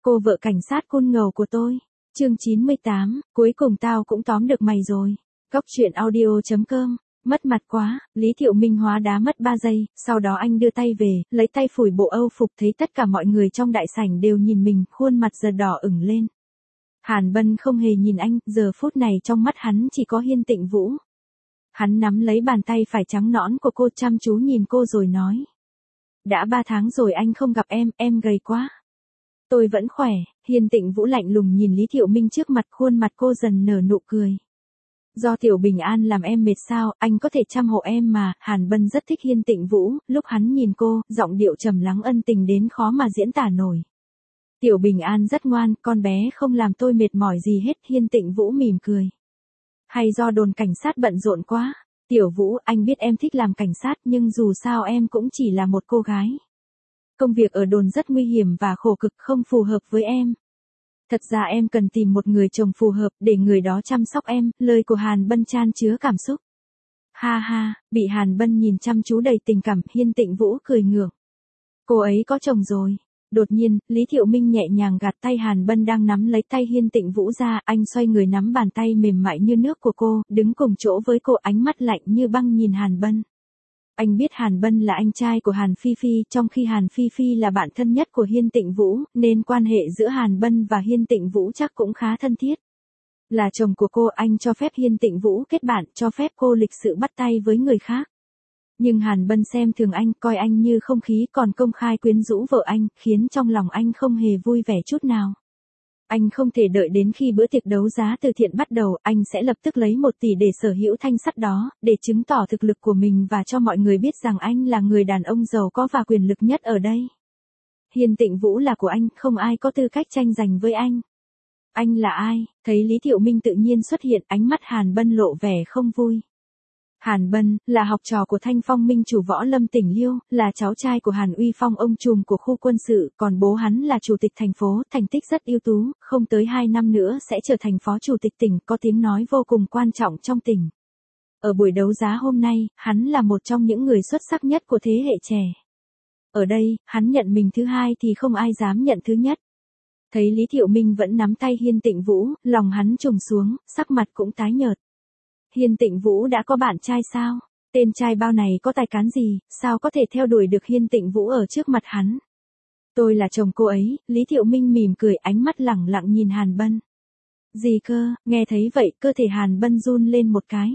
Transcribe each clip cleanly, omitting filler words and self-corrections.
Cô vợ cảnh sát côn ngầu của tôi. Chương 98, cuối cùng tao cũng tóm được mày rồi. Góc truyện audio.com. Mất mặt quá, Lý Thiệu Minh hóa đá mất 3 giây, sau đó anh đưa tay về, lấy tay phủi bộ Âu phục, thấy tất cả mọi người trong đại sảnh đều nhìn mình, khuôn mặt giờ đỏ ửng lên. Hàn Bân không hề nhìn anh, giờ phút này trong mắt hắn chỉ có Hiên Tịnh Vũ. Hắn nắm lấy bàn tay phải trắng nõn của cô, chăm chú nhìn cô rồi nói. Đã 3 tháng rồi anh không gặp em gầy quá. Tôi vẫn khỏe. Hiên Tịnh Vũ lạnh lùng nhìn Lý Thiệu Minh trước mặt, khuôn mặt cô dần nở nụ cười. Do Tiểu Bình An làm em mệt sao, anh có thể chăm hộ em mà. Hàn Bân rất thích Hiên Tịnh Vũ, lúc hắn nhìn cô, giọng điệu trầm lắng ân tình đến khó mà diễn tả nổi. Tiểu Bình An rất ngoan, con bé không làm tôi mệt mỏi gì hết. Hiên Tịnh Vũ mỉm cười. Hay do đồn cảnh sát bận rộn quá. Tiểu Vũ, anh biết em thích làm cảnh sát, nhưng dù sao em cũng chỉ là một cô gái. Công việc ở đồn rất nguy hiểm và khổ cực, không phù hợp với em. Thật ra em cần tìm một người chồng phù hợp để người đó chăm sóc em. Lời của Hàn Bân chan chứa cảm xúc. Ha ha, bị Hàn Bân nhìn chăm chú đầy tình cảm, Hiên Tịnh Vũ cười ngượng. Cô ấy có chồng rồi. Đột nhiên, Lý Thiệu Minh nhẹ nhàng gạt tay Hàn Bân đang nắm lấy tay Hiên Tịnh Vũ ra, anh xoay người nắm bàn tay mềm mại như nước của cô, đứng cùng chỗ với cô, ánh mắt lạnh như băng nhìn Hàn Bân. Anh biết Hàn Bân là anh trai của Hàn Phi Phi, trong khi Hàn Phi Phi là bạn thân nhất của Hiên Tịnh Vũ, nên quan hệ giữa Hàn Bân và Hiên Tịnh Vũ chắc cũng khá thân thiết. Là chồng của cô, anh cho phép Hiên Tịnh Vũ kết bạn, cho phép cô lịch sự bắt tay với người khác. Nhưng Hàn Bân xem thường anh, coi anh như không khí, còn công khai quyến rũ vợ anh, khiến trong lòng anh không hề vui vẻ chút nào. Anh không thể đợi đến khi bữa tiệc đấu giá từ thiện bắt đầu, anh sẽ lập tức lấy 1 tỷ để sở hữu thanh sắt đó, để chứng tỏ thực lực của mình và cho mọi người biết rằng anh là người đàn ông giàu có và quyền lực nhất ở đây. Hiên Tịnh Vũ là của anh, không ai có tư cách tranh giành với anh. Anh là ai? Thấy Lý Thiệu Minh tự nhiên xuất hiện, ánh mắt Hàn Bân lộ vẻ không vui. Hàn Bân, là học trò của Thanh Phong Minh chủ Võ Lâm tỉnh Liêu, là cháu trai của Hàn Uy Phong ông trùm của khu quân sự, còn bố hắn là chủ tịch thành phố, thành tích rất ưu tú, không tới 2 năm nữa sẽ trở thành phó chủ tịch tỉnh, có tiếng nói vô cùng quan trọng trong tỉnh. Ở buổi đấu giá hôm nay, hắn là một trong những người xuất sắc nhất của thế hệ trẻ. Ở đây, hắn nhận mình thứ hai thì không ai dám nhận thứ nhất. Thấy Lý Thiệu Minh vẫn nắm tay Hiên Tịnh Vũ, lòng hắn trùng xuống, sắc mặt cũng tái nhợt. Hiên Tịnh Vũ đã có bạn trai sao? Tên trai bao này có tài cán gì, sao có thể theo đuổi được Hiên Tịnh Vũ ở trước mặt hắn? Tôi là chồng cô ấy. Lý Thiệu Minh mỉm cười, ánh mắt lẳng lặng nhìn Hàn Bân. Gì cơ? Nghe thấy vậy, cơ thể Hàn Bân run lên một cái.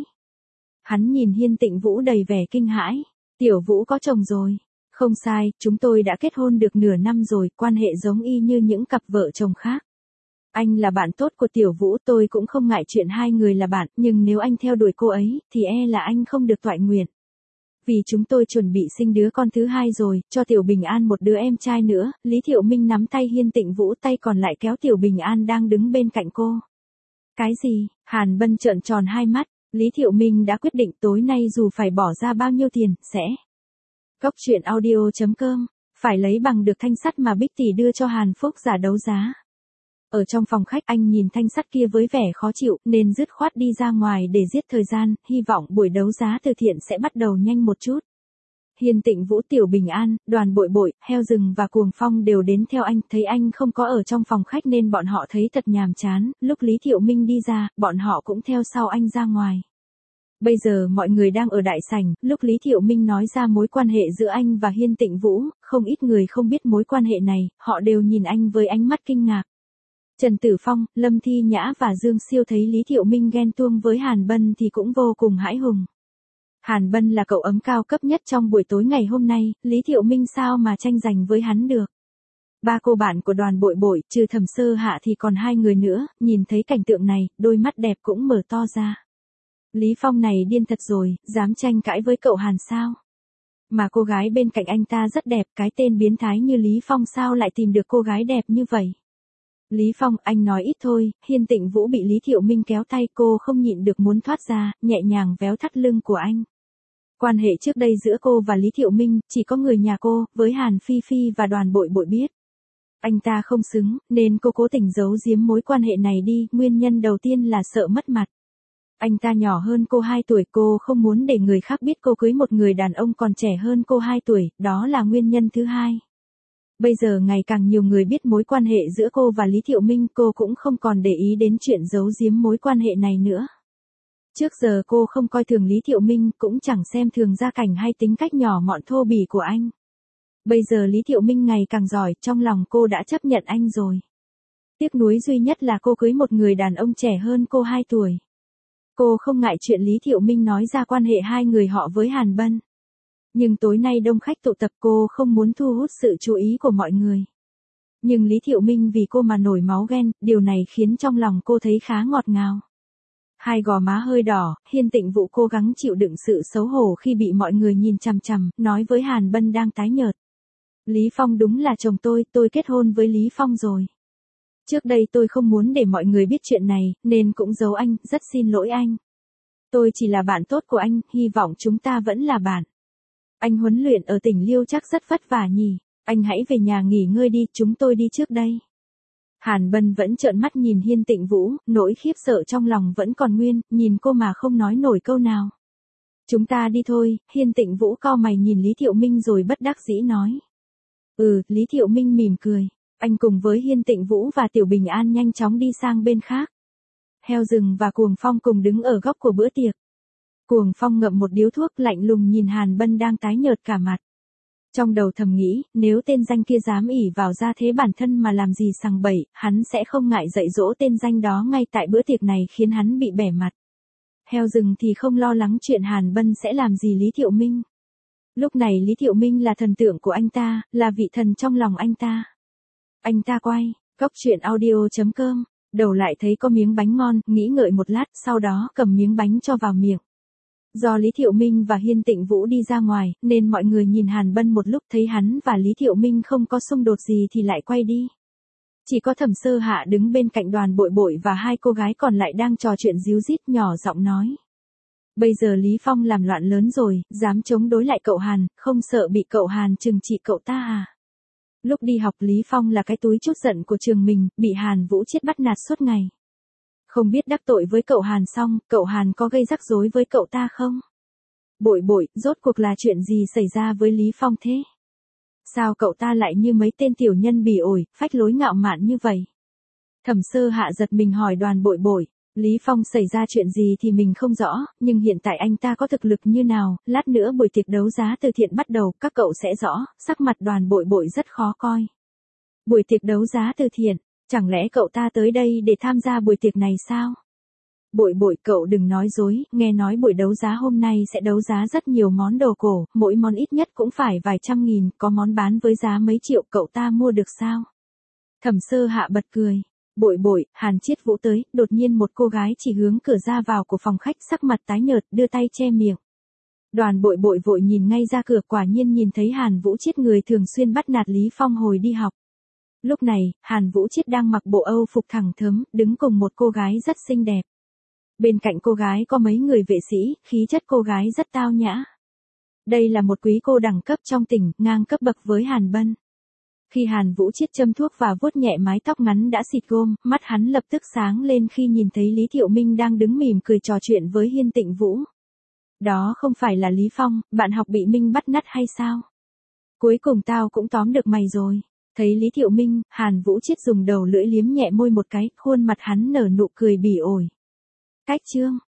Hắn nhìn Hiên Tịnh Vũ đầy vẻ kinh hãi. Tiểu Vũ có chồng rồi. Không sai, chúng tôi đã kết hôn được nửa năm rồi, quan hệ giống y như những cặp vợ chồng khác. Anh là bạn tốt của Tiểu Vũ, tôi cũng không ngại chuyện hai người là bạn, nhưng nếu anh theo đuổi cô ấy, thì là anh không được toại nguyện. Vì chúng tôi chuẩn bị sinh đứa con thứ hai rồi, cho Tiểu Bình An một đứa em trai nữa. Lý Thiệu Minh nắm tay Hiên Tịnh Vũ, tay còn lại kéo Tiểu Bình An đang đứng bên cạnh cô. Cái gì? Hàn Bân trợn tròn hai mắt. Lý Thiệu Minh đã quyết định tối nay dù phải bỏ ra bao nhiêu tiền, sẽ. Góc truyện audio.com. Phải lấy bằng được thanh sắt mà Bích Tỷ đưa cho Hàn Phúc giả đấu giá. Ở trong phòng khách, anh nhìn thanh sắt kia với vẻ khó chịu, nên dứt khoát đi ra ngoài để giết thời gian, hy vọng buổi đấu giá từ thiện sẽ bắt đầu nhanh một chút. Hiên Tịnh Vũ, Tiểu Bình An, Đoàn Bội Bội, Heo Rừng và Cuồng Phong đều đến theo anh, thấy anh không có ở trong phòng khách nên bọn họ thấy thật nhàm chán, lúc Lý Thiệu Minh đi ra, bọn họ cũng theo sau anh ra ngoài. Bây giờ mọi người đang ở đại sảnh, lúc Lý Thiệu Minh nói ra mối quan hệ giữa anh và Hiên Tịnh Vũ, không ít người không biết mối quan hệ này, họ đều nhìn anh với ánh mắt kinh ngạc. Trần Tử Phong, Lâm Thi Nhã và Dương Siêu thấy Lý Thiệu Minh ghen tuông với Hàn Bân thì cũng vô cùng hãi hùng. Hàn Bân là cậu ấm cao cấp nhất trong buổi tối ngày hôm nay, Lý Thiệu Minh sao mà tranh giành với hắn được. 3 cô bạn của Đoàn Bội Bội, trừ Thẩm Sơ Hạ thì còn 2 người nữa, nhìn thấy cảnh tượng này, đôi mắt đẹp cũng mở to ra. Lý Phong này điên thật rồi, dám tranh cãi với cậu Hàn sao? Mà cô gái bên cạnh anh ta rất đẹp, cái tên biến thái như Lý Phong sao lại tìm được cô gái đẹp như vậy? Lý Phong, anh nói ít thôi. Hiên Tịnh Vũ bị Lý Thiệu Minh kéo tay, cô không nhịn được muốn thoát ra, nhẹ nhàng véo thắt lưng của anh. Quan hệ trước đây giữa cô và Lý Thiệu Minh, chỉ có người nhà cô, với Hàn Phi Phi và Đoàn Bội Bội biết. Anh ta không xứng, nên cô cố tình giấu giếm mối quan hệ này đi, nguyên nhân đầu tiên là sợ mất mặt. Anh ta nhỏ hơn cô 2 tuổi, cô không muốn để người khác biết cô cưới một người đàn ông còn trẻ hơn cô 2 tuổi, đó là nguyên nhân thứ hai. Bây giờ ngày càng nhiều người biết mối quan hệ giữa cô và Lý Thiệu Minh, cô cũng không còn để ý đến chuyện giấu giếm mối quan hệ này nữa. Trước giờ cô không coi thường Lý Thiệu Minh, cũng chẳng xem thường gia cảnh hay tính cách nhỏ mọn thô bỉ của anh. Bây giờ Lý Thiệu Minh ngày càng giỏi, trong lòng cô đã chấp nhận anh rồi. Tiếc nuối duy nhất là cô cưới một người đàn ông trẻ hơn cô 2 tuổi. Cô không ngại chuyện Lý Thiệu Minh nói ra quan hệ hai người họ với Hàn Bân. Nhưng tối nay đông khách tụ tập, cô không muốn thu hút sự chú ý của mọi người. Nhưng Lý Thiệu Minh vì cô mà nổi máu ghen, điều này khiến trong lòng cô thấy khá ngọt ngào. Hai gò má hơi đỏ, Hiên Tịnh Vũ cố gắng chịu đựng sự xấu hổ khi bị mọi người nhìn chằm chằm, nói với Hàn Bân đang tái nhợt. Lý Phong đúng là chồng tôi kết hôn với Lý Phong rồi. Trước đây tôi không muốn để mọi người biết chuyện này, nên cũng giấu anh, rất xin lỗi anh. Tôi chỉ là bạn tốt của anh, hy vọng chúng ta vẫn là bạn. Anh huấn luyện ở tỉnh Liêu chắc rất vất vả nhỉ, anh hãy về nhà nghỉ ngơi đi, chúng tôi đi trước đây. Hàn Bân vẫn trợn mắt nhìn Hiên Tịnh Vũ, nỗi khiếp sợ trong lòng vẫn còn nguyên, nhìn cô mà không nói nổi câu nào. Chúng ta đi thôi, Hiên Tịnh Vũ cau mày nhìn Lý Thiệu Minh rồi bất đắc dĩ nói. Lý Thiệu Minh mỉm cười, anh cùng với Hiên Tịnh Vũ và Tiểu Bình An nhanh chóng đi sang bên khác. Heo rừng và Cuồng Phong cùng đứng ở góc của bữa tiệc. Cuồng Phong ngậm một điếu thuốc lạnh lùng nhìn Hàn Bân đang tái nhợt cả mặt. Trong đầu thầm nghĩ, nếu tên danh kia dám ỷ vào gia thế bản thân mà làm gì sằng bậy, hắn sẽ không ngại dạy dỗ tên danh đó ngay tại bữa tiệc này khiến hắn bị bẻ mặt. Heo rừng thì không lo lắng chuyện Hàn Bân sẽ làm gì Lý Thiệu Minh. Lúc này Lý Thiệu Minh là thần tượng của anh ta, là vị thần trong lòng anh ta. Anh ta quay, góc truyện audio.com, đầu lại thấy có miếng bánh ngon, nghĩ ngợi một lát, sau đó cầm miếng bánh cho vào miệng. Do Lý Thiệu Minh và Hiên Tịnh Vũ đi ra ngoài, nên mọi người nhìn Hàn Bân một lúc thấy hắn và Lý Thiệu Minh không có xung đột gì thì lại quay đi. Chỉ có Thẩm Sơ Hạ đứng bên cạnh Đoàn Bội Bội và hai cô gái còn lại đang trò chuyện díu dít nhỏ giọng nói. Bây giờ Lý Phong làm loạn lớn rồi, dám chống đối lại cậu Hàn, không sợ bị cậu Hàn trừng trị cậu ta à? Lúc đi học Lý Phong là cái túi trút giận của trường mình, bị Hàn Vũ Chiết bắt nạt suốt ngày. Không biết đắc tội với cậu Hàn xong, cậu Hàn có gây rắc rối với cậu ta không? Bội Bội, rốt cuộc là chuyện gì xảy ra với Lý Phong thế? Sao cậu ta lại như mấy tên tiểu nhân bỉ ổi, phách lối ngạo mạn như vậy? Thẩm Sơ Hạ giật mình hỏi Đoàn Bội Bội. Lý Phong xảy ra chuyện gì thì mình không rõ, nhưng hiện tại anh ta có thực lực như nào, lát nữa buổi tiệc đấu giá từ thiện bắt đầu, các cậu sẽ rõ, sắc mặt Đoàn Bội Bội rất khó coi. Buổi tiệc đấu giá từ thiện, chẳng lẽ cậu ta tới đây để tham gia buổi tiệc này sao? Bội Bội, cậu đừng nói dối, nghe nói buổi đấu giá hôm nay sẽ đấu giá rất nhiều món đồ cổ, mỗi món ít nhất cũng phải vài trăm nghìn, có món bán với giá mấy triệu, cậu ta mua được sao? Thẩm Sơ Hạ bật cười. Bội Bội, Hàn Chiết Vũ tới, đột nhiên một cô gái chỉ hướng cửa ra vào của phòng khách sắc mặt tái nhợt, đưa tay che miệng. Đoàn Bội Bội vội nhìn ngay ra cửa, quả nhiên nhìn thấy Hàn Vũ Chiết, người thường xuyên bắt nạt Lý Phong hồi đi học. Lúc này, Hàn Vũ Chiết đang mặc bộ Âu phục thẳng thớm, đứng cùng một cô gái rất xinh đẹp. Bên cạnh cô gái có mấy người vệ sĩ, khí chất cô gái rất tao nhã. Đây là một quý cô đẳng cấp trong tỉnh, ngang cấp bậc với Hàn Bân. Khi Hàn Vũ Chiết châm thuốc và vuốt nhẹ mái tóc ngắn đã xịt gôm, mắt hắn lập tức sáng lên khi nhìn thấy Lý Thiệu Minh đang đứng mỉm cười trò chuyện với Hiên Tịnh Vũ. Đó không phải là Lý Phong, bạn học bị Minh bắt nạt hay sao? Cuối cùng tao cũng tóm được mày rồi. Thấy Lý Thiệu Minh, Hàn Vũ Chiết dùng đầu lưỡi liếm nhẹ môi một cái, khuôn mặt hắn nở nụ cười bỉ ổi. Cách chương